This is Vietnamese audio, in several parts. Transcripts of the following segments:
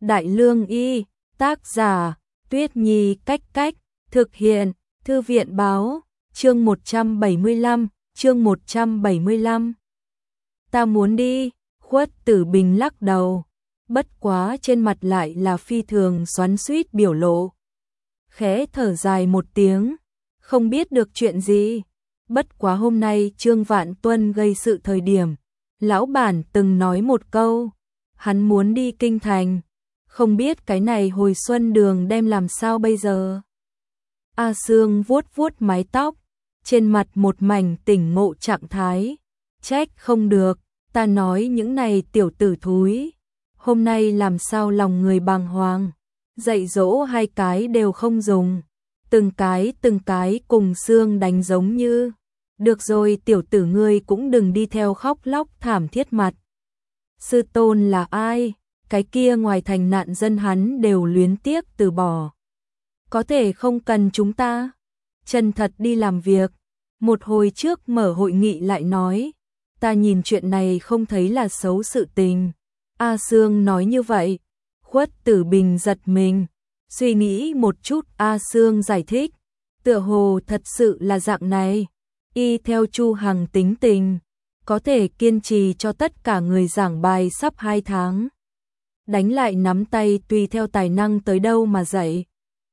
Đại Lương Y, tác giả, Tuyết Nhi Cách Cách, thực hiện, Thư viện Báo, chương 175, chương 175. Ta muốn đi, Khuất Tử Bình lắc đầu, bất quá trên mặt lại là phi thường xoắn xuýt biểu lộ. Khẽ thở dài một tiếng, không biết được chuyện gì, bất quá hôm nay Trương Vạn Tuân gây sự thời điểm, lão bản từng nói một câu, hắn muốn đi kinh thành, không biết cái này hồi xuân đường đem làm sao bây giờ. A Sương vuốt vuốt mái tóc, trên mặt một mảnh tỉnh ngộ trạng thái, trách không được, ta nói những này tiểu tử thúi, hôm nay làm sao lòng người bàng hoàng, dạy dỗ hai cái đều không dùng, từng cái cùng xương đánh giống như. Được rồi, tiểu tử ngươi cũng đừng đi theo khóc lóc thảm thiết mặt. Sư tôn là ai? Cái kia ngoài thành nạn dân hắn đều luyến tiếc từ bỏ. Có thể không cần chúng ta. Chân thật đi làm việc. Một hồi trước mở hội nghị lại nói, ta nhìn chuyện này không thấy là xấu sự tình. A Sương nói như vậy. Khuất Tử Bình giật mình. Suy nghĩ một chút, A Sương giải thích. Tựa hồ thật sự là dạng này. Y theo Chu Hằng tính tình, có thể kiên trì cho tất cả người giảng bài sắp 2 tháng. Đánh lại nắm tay tùy theo tài năng tới đâu mà dạy.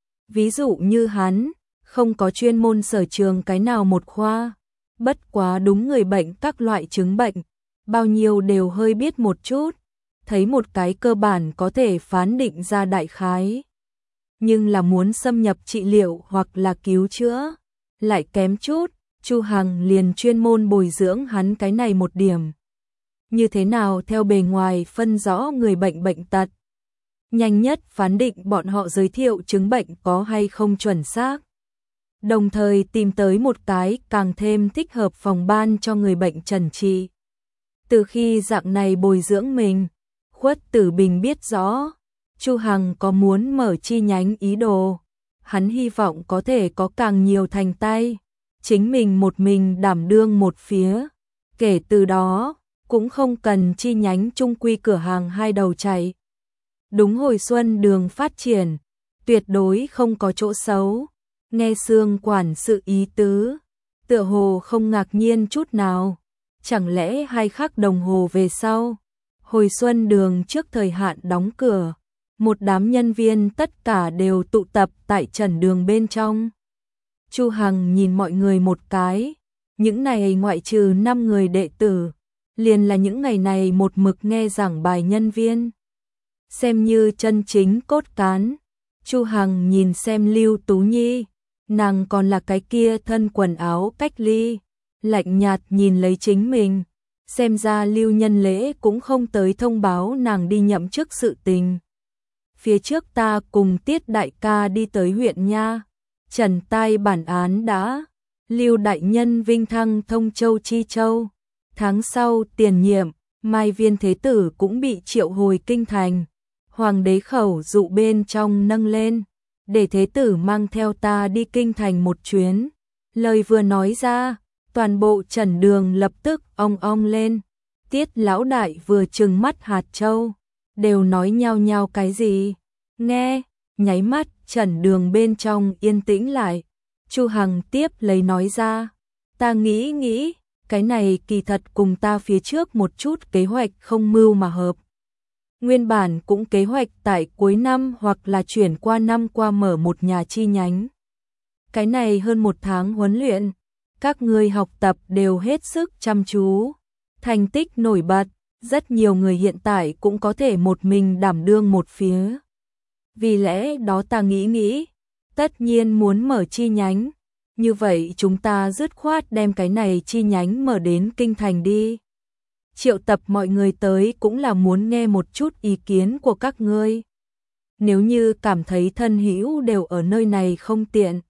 Ví dụ như hắn, không có chuyên môn sở trường cái nào một khoa, bất quá đúng người bệnh các loại chứng bệnh, bao nhiêu đều hơi biết một chút, thấy một cái cơ bản có thể phán định ra đại khái. Nhưng là muốn xâm nhập trị liệu hoặc là cứu chữa, lại kém chút. Chu Hằng liền chuyên môn bồi dưỡng hắn cái này một điểm. Như thế nào theo bề ngoài phân rõ người bệnh bệnh tật. Nhanh nhất phán định bọn họ giới thiệu chứng bệnh có hay không chuẩn xác. Đồng thời tìm tới một cái càng thêm thích hợp phòng ban cho người bệnh trần trị. Từ khi dạng này bồi dưỡng mình, Khuất Tử Bình biết rõ, Chu Hằng có muốn mở chi nhánh ý đồ. Hắn hy vọng có thể có càng nhiều thành tay. Chính mình một mình đảm đương một phía, kể từ đó, cũng không cần chi nhánh trung quy cửa hàng hai đầu chạy. Đúng hồi xuân đường phát triển, tuyệt đối không có chỗ xấu, nghe Sương quản sự ý tứ, tựa hồ không ngạc nhiên chút nào, chẳng lẽ 2 khắc đồng hồ về sau, hồi xuân đường trước thời hạn đóng cửa, một đám nhân viên tất cả đều tụ tập tại trần đường bên trong. Chu Hằng nhìn mọi người một cái, những này ngoại trừ 5 người đệ tử, liền là những ngày này một mực nghe giảng bài nhân viên. Xem như chân chính cốt cán, Chu Hằng nhìn xem Lưu Tú Nhi, nàng còn là cái kia thân quần áo cách ly, lạnh nhạt nhìn lấy chính mình, xem ra Lưu Nhân Lễ cũng không tới thông báo nàng đi nhậm chức sự tình. Phía trước ta cùng Tiết đại ca đi tới huyện nha. Trần tai bản án đã, Lưu đại nhân vinh thăng Thông Châu Chi Châu. Tháng sau tiền nhiệm, Mai Viên Thế Tử cũng bị triệu hồi kinh thành. Hoàng đế khẩu dụ bên trong nâng lên, để Thế Tử mang theo ta đi kinh thành một chuyến. Lời vừa nói ra, toàn bộ trần đường lập tức ong ong lên. Tiết lão đại vừa trừng mắt hạt châu, đều nói nhau nhau cái gì, nghe, nháy mắt. Trần đường bên trong yên tĩnh lại, Chu Hằng tiếp lấy nói ra, ta nghĩ, cái này kỳ thật cùng ta phía trước một chút kế hoạch không mưu mà hợp. Nguyên bản cũng kế hoạch tại cuối năm hoặc là chuyển qua năm qua mở một nhà chi nhánh. Cái này hơn 1 tháng huấn luyện, các người học tập đều hết sức chăm chú, thành tích nổi bật, rất nhiều người hiện tại cũng có thể một mình đảm đương một phía. Vì lẽ đó ta nghĩ, tất nhiên muốn mở chi nhánh, như vậy chúng ta dứt khoát đem cái này chi nhánh mở đến kinh thành đi. Triệu tập mọi người tới cũng là muốn nghe một chút ý kiến của các ngươi. Nếu như cảm thấy thân hữu đều ở nơi này không tiện,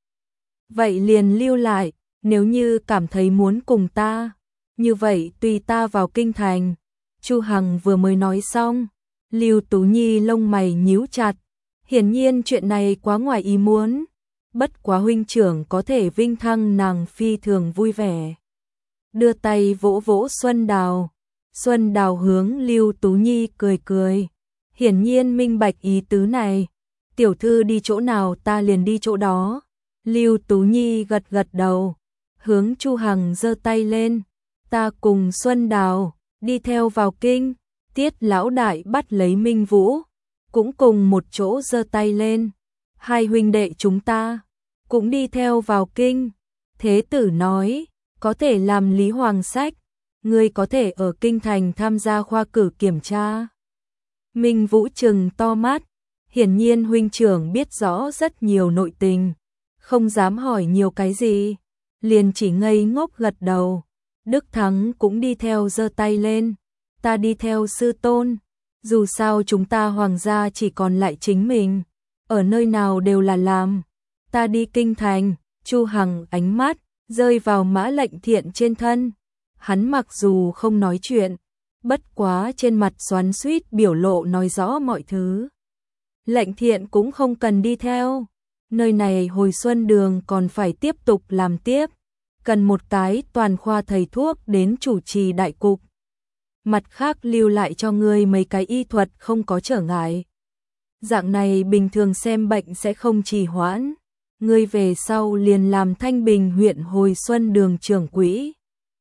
vậy liền lưu lại, nếu như cảm thấy muốn cùng ta, như vậy tùy ta vào kinh thành. Chu Hằng vừa mới nói xong, Lưu Tú Nhi lông mày nhíu chặt. Hiển nhiên chuyện này quá ngoài ý muốn, bất quá huynh trưởng có thể vinh thăng nàng phi thường vui vẻ. Đưa tay vỗ vỗ Xuân Đào hướng Lưu Tú Nhi cười. hiển nhiên minh bạch ý tứ này. Tiểu thư đi chỗ nào ta liền đi chỗ đó. Lưu Tú Nhi gật gật đầu, hướng Chu Hằng giơ tay lên. Ta cùng Xuân Đào đi theo vào kinh. Tiết lão đại bắt lấy Minh Vũ, cũng cùng một chỗ giơ tay lên. Hai huynh đệ chúng ta cũng đi theo vào kinh. Thế tử nói, có thể làm Lý Hoàng Sách, ngươi có thể ở kinh thành tham gia khoa cử kiểm tra. Minh Vũ trừng to mắt, hiển nhiên huynh trưởng biết rõ rất nhiều nội tình, không dám hỏi nhiều cái gì, liền chỉ ngây ngốc gật đầu. Đức Thắng cũng đi theo giơ tay lên, ta đi theo sư tôn, dù sao chúng ta hoàng gia chỉ còn lại chính mình, ở nơi nào đều là làm. Ta đi kinh thành. Chu Hằng ánh mắt rơi vào Mã Lệnh Thiện trên thân. Hắn mặc dù không nói chuyện, bất quá trên mặt xoắn xuýt biểu lộ nói rõ mọi thứ. Lệnh Thiện cũng không cần đi theo. Nơi này hồi xuân đường còn phải tiếp tục làm tiếp. Cần một cái toàn khoa thầy thuốc đến chủ trì đại cục. Mặt khác lưu lại cho ngươi mấy cái y thuật không có trở ngại. Dạng này bình thường xem bệnh sẽ không trì hoãn. Ngươi về sau liền làm Thanh Bình huyện hồi xuân đường trưởng quỹ.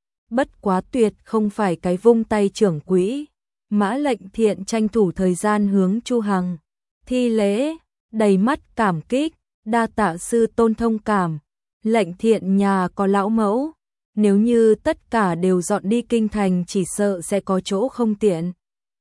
Bất quá tuyệt không phải cái vung tay trưởng quỹ. Mã Lệnh Thiện tranh thủ thời gian hướng Chu Hằng thi lễ, đầy mắt cảm kích, đa tạ sư tôn thông cảm. Lệnh Thiện nhà có lão mẫu, nếu như tất cả đều dọn đi kinh thành chỉ sợ sẽ có chỗ không tiện.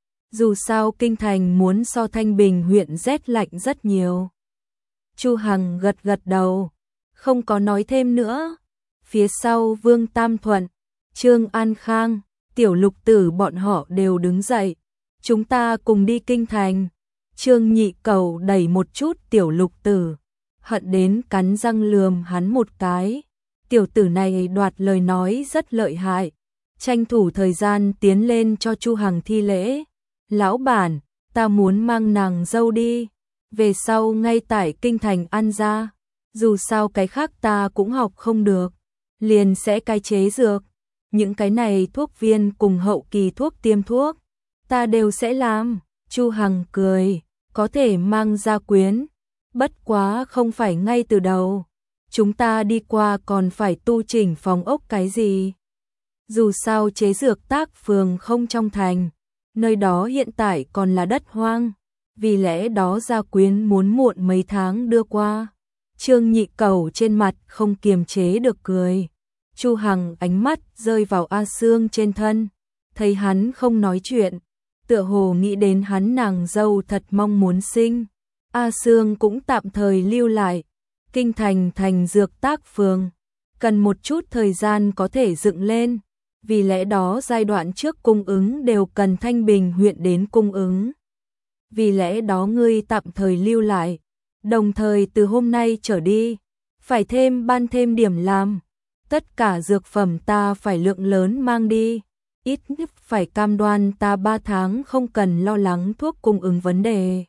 Dù sao kinh thành muốn so Thanh Bình huyện rét lạnh rất nhiều. Chu Hằng gật gật đầu, không có nói thêm nữa. Phía sau Vương Tam Thuận, Trương An Khang, Tiểu Lục Tử bọn họ đều đứng dậy. Chúng ta cùng đi kinh thành. Trương Nhị Cầu đẩy một chút Tiểu Lục Tử, hận đến cắn răng lườm hắn một cái. Tiểu tử này đoạt lời nói rất lợi hại, tranh thủ thời gian tiến lên cho Chu Hằng thi lễ. Lão bản, ta muốn mang nàng dâu đi. Về sau ngay tại kinh thành ăn ra, dù sao cái khác ta cũng học không được, liền sẽ cai chế dược, những cái này thuốc viên cùng hậu kỳ thuốc tiêm thuốc, ta đều sẽ làm. Chu Hằng cười, có thể mang gia quyến, bất quá không phải ngay từ đầu, chúng ta đi qua còn phải tu chỉnh phòng ốc cái gì. Dù sao chế dược tác phường không trong thành, nơi đó hiện tại còn là đất hoang. Vì lẽ đó gia quyến muốn muộn mấy tháng đưa qua. Trương Nhị Cầu trên mặt không kiềm chế được cười. Chu Hằng ánh mắt rơi vào A Sương trên thân, thấy hắn không nói chuyện, tựa hồ nghĩ đến hắn nàng dâu thật mong muốn sinh. A Sương cũng tạm thời lưu lại. Kinh thành thành dược tác phường, cần một chút thời gian có thể dựng lên, vì lẽ đó giai đoạn trước cung ứng đều cần Thanh Bình huyện đến cung ứng. Vì lẽ đó ngươi tạm thời lưu lại, đồng thời từ hôm nay trở đi, phải ban thêm điểm làm. Tất cả dược phẩm ta phải lượng lớn mang đi, ít nhất phải cam đoan ta 3 tháng không cần lo lắng thuốc cung ứng vấn đề.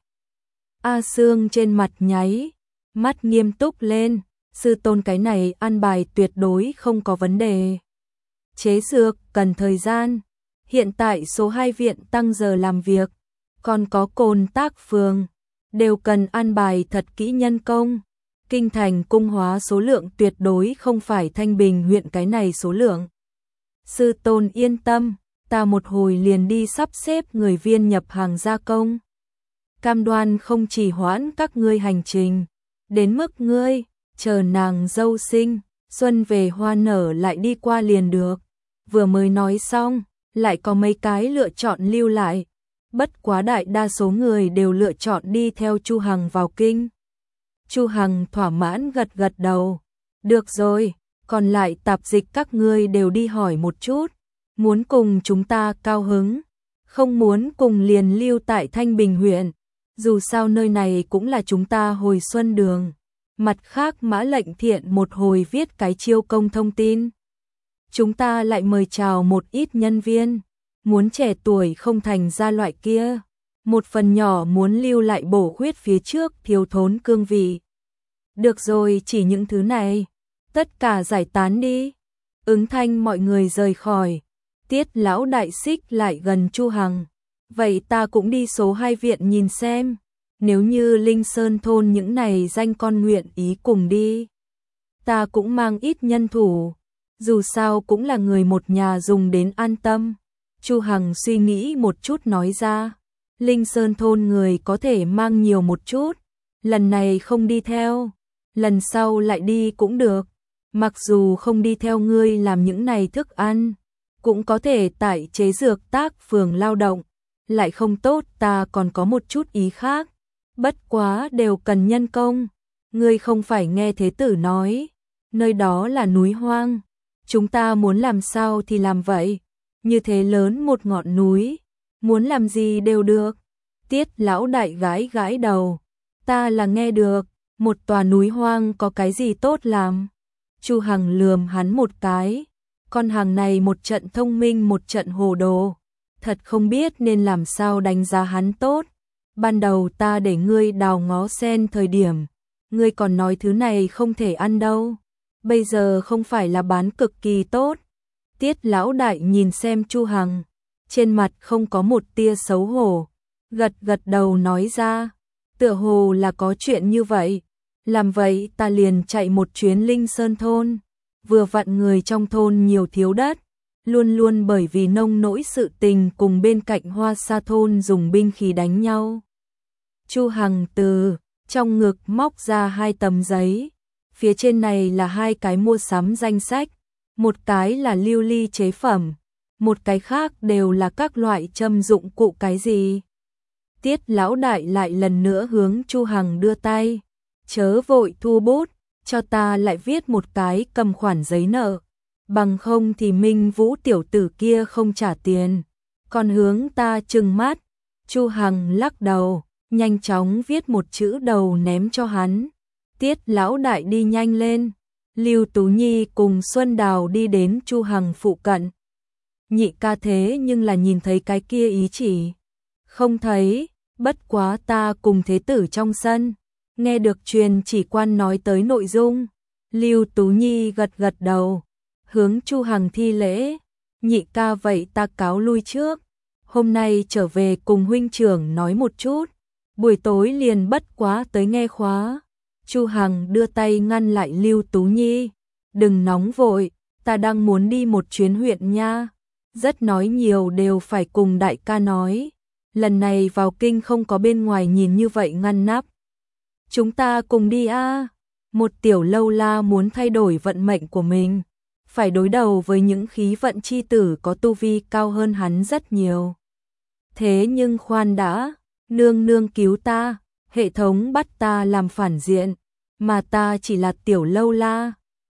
A Sương trên mặt nháy, mắt nghiêm túc lên, sư tôn cái này an bài tuyệt đối không có vấn đề. Chế dược cần thời gian, hiện tại số 2 viện tăng giờ làm việc, còn có Cồn Tác phường, đều cần an bài thật kỹ nhân công. Kinh thành cung hóa số lượng tuyệt đối không phải Thanh Bình huyện cái này số lượng. Sư tôn yên tâm, ta một hồi liền đi sắp xếp người viên nhập hàng gia công. Cam đoan không chỉ hoãn các ngươi hành trình, đến mức ngươi, chờ nàng dâu sinh, xuân về hoa nở lại đi qua liền được. Vừa mới nói xong, lại có mấy cái lựa chọn lưu lại. Bất quá đại đa số người đều lựa chọn đi theo Chu Hằng vào kinh. Chu Hằng thỏa mãn gật gật đầu. Được rồi, còn lại tạp dịch các ngươi đều đi hỏi một chút. Muốn cùng chúng ta cao hứng, không muốn cùng liền lưu tại Thanh Bình huyện. Dù sao nơi này cũng là chúng ta hồi xuân đường. Mặt khác Mã Lệnh Thiện một hồi viết cái chiêu công thông tin. Chúng ta lại mời chào một ít nhân viên. Muốn trẻ tuổi không thành ra loại kia. Một phần nhỏ muốn lưu lại bổ khuyết phía trước thiếu thốn cương vị. Được rồi, chỉ những thứ này. Tất cả giải tán đi. Ứng thanh mọi người rời khỏi. Tiết lão đại xích lại gần Chu Hằng. Vậy ta cũng đi số 2 viện nhìn xem, nếu như Linh Sơn thôn những này danh con nguyện ý cùng đi. Ta cũng mang ít nhân thủ, dù sao cũng là người một nhà dùng đến an tâm. Chu Hằng suy nghĩ một chút nói ra, Linh Sơn thôn người có thể mang nhiều một chút, lần này không đi theo, lần sau lại đi cũng được. Mặc dù không đi theo ngươi làm những này thức ăn, cũng có thể tại chế dược tác phường lao động, lại không tốt, ta còn có một chút ý khác, bất quá đều cần nhân công. Ngươi không phải nghe thế tử nói, nơi đó là núi hoang, chúng ta muốn làm sao thì làm vậy, như thế lớn một ngọn núi, muốn làm gì đều được. Tiết lão đại gãi gãi đầu, ta là nghe được, một tòa núi hoang có cái gì tốt làm. Chu Hằng lườm hắn một cái, con hàng này một trận thông minh một trận hồ đồ, thật không biết nên làm sao đánh giá hắn tốt. Ban đầu ta để ngươi đào ngó sen thời điểm, ngươi còn nói thứ này không thể ăn đâu, bây giờ không phải là bán cực kỳ tốt. Tiết lão đại nhìn xem Chu Hằng, trên mặt không có một tia xấu hổ, gật gật đầu nói ra, tựa hồ là có chuyện như vậy. Làm vậy ta liền chạy một chuyến Linh Sơn thôn, vừa vặn người trong thôn nhiều thiếu đất, luôn luôn bởi vì nông nỗi sự tình cùng bên cạnh Hoa Sa thôn dùng binh khí đánh nhau. Chu Hằng từ trong ngực móc ra 2 tấm giấy, phía trên này là 2 cái mua sắm danh sách, một cái là lưu ly chế phẩm, một cái khác đều là các loại châm dụng cụ cái gì. Tiết lão đại lại lần nữa hướng Chu Hằng đưa tay, chớ vội thu bút, cho ta lại viết một cái cầm khoản giấy nợ, bằng không thì Minh Vũ tiểu tử kia không trả tiền, còn hướng ta trừng mắt. Chu Hằng lắc đầu, nhanh chóng viết một chữ đầu ném cho hắn. Tiết lão đại đi nhanh lên, Lưu Tú Nhi cùng Xuân Đào đi đến Chu Hằng phụ cận. Nhị ca thế nhưng là nhìn thấy cái kia ý chỉ? Không thấy, bất quá ta cùng thế tử trong sân, nghe được truyền chỉ quan nói tới nội dung. Lưu Tú Nhi gật gật đầu, hướng Chu Hằng thi lễ, nhị ca vậy ta cáo lui trước, hôm nay trở về cùng huynh trưởng nói một chút, buổi tối liền bất quá tới nghe khóa. Chu Hằng đưa tay ngăn lại Lưu Tú Nhi, đừng nóng vội, ta đang muốn đi một chuyến huyện nha, rất nói nhiều đều phải cùng đại ca nói, lần này vào kinh không có bên ngoài nhìn như vậy ngăn nắp. Chúng ta cùng đi a. Một tiểu lâu la muốn thay đổi vận mệnh của mình, phải đối đầu với những khí vận chi tử có tu vi cao hơn hắn rất nhiều. Thế nhưng khoan đã, nương nương cứu ta, hệ thống bắt ta làm phản diện, mà ta chỉ là tiểu lâu la,